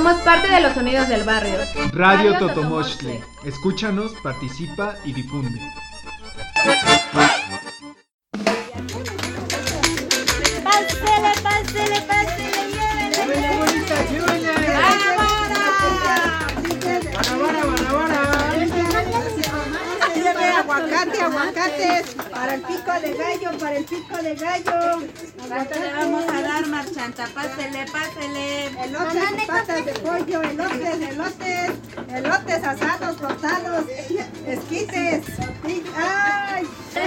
Somos parte de los sonidos del barrio. Radio Totomochtli. Escúchanos, participa y difunde. Pásele, llévenle. Aguacates, para el pico de gallo. ¿Cuánto le vamos a dar, marchanta? Pásele. Elotes, patas de pollo, elotes asados, cortados, esquites. ¡Ay!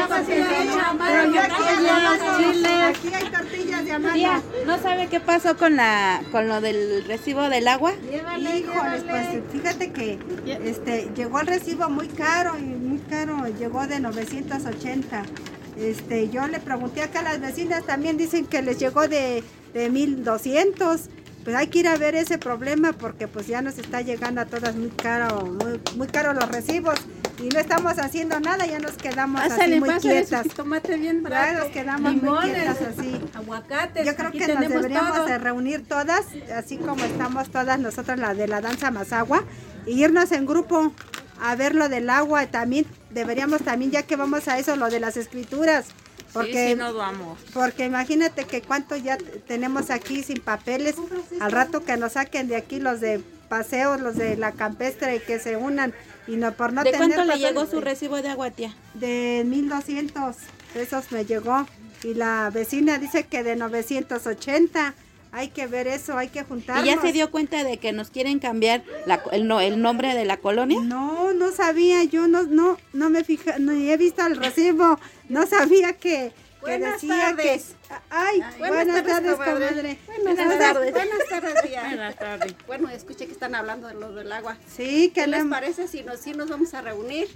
Aquí hay tortillas de amanda. Tía, ¿no sabe qué pasó con lo del recibo del agua? Híjoles, pues fíjate que llegó el recibo muy caro, llegó de 980. Yo le pregunté acá a las vecinas, también dicen que les llegó de 1200. Pues hay que ir a ver ese problema porque pues ya nos está llegando a todas muy caro los recibos y no estamos haciendo nada, ya nos quedamos así muy quietas. Tomate bien Ya nos quedamos muy quietas así. Aguacates. Yo creo que nos deberíamos de reunir todas, así como estamos todas nosotras la de la danza Mazahua, e irnos en grupo a ver lo del agua. También deberíamos ya que vamos a eso, lo de las escrituras. Porque, sí, nos vamos. Porque imagínate que cuánto ya tenemos aquí sin papeles, al rato que nos saquen de aquí los de paseos, los de la campestre, que se unan y no por no ¿De tener cuánto le papeles, llegó su recibo de agua, tía? De 1200 pesos me llegó y la vecina dice que de 980. Hay que ver eso, hay que juntarnos. ¿Y ya se dio cuenta de que nos quieren cambiar el nombre de la colonia? No sabía, yo no me fijé, no he visto el recibo, no sabía que decía tardes. Ay, buenas tardes, comadre. Buenas tardes, tía. Buenas tardes. Bueno, escuché que están hablando de lo del agua. Sí, ¿Qué les parece si nos vamos a reunir?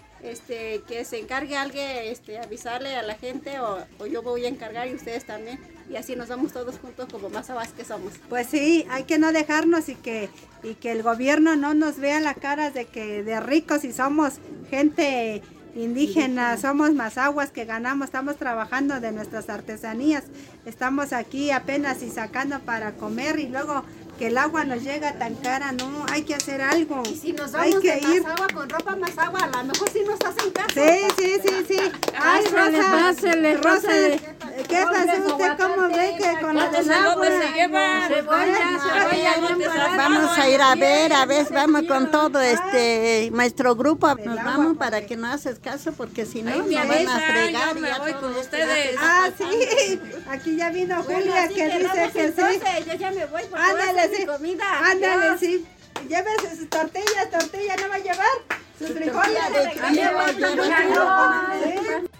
Que se encargue alguien, avisarle a la gente o yo voy a encargar y ustedes también. Y así nos vamos todos juntos como Mazahua que somos. Pues sí, hay que no dejarnos y que el gobierno no nos vea la cara de ricos y somos gente indígena, somos mazahuas que ganamos, estamos trabajando de nuestras artesanías, estamos aquí apenas y sacando para comer y luego que el agua nos llega tan cara, no, hay que hacer algo. Y si nos vamos de Mazahua con ropa Mazahua, a lo mejor sí nos hacen caso. Sí. Ay, Rosa, ¿qué pasó usted? ¿Cómo ve que con lo del agua? Vamos a ir a ver, vamos con todo nuestro grupo, nos vamos para que no haces caso porque si no nos van a fregar. Me voy con ustedes. Ah, sí, aquí ya vino Julia que dice que sí. Yo ya me voy por mi comida. Ándale, sí. Llévese sus tortillas, ¿no va a llevar? Sus frijoles.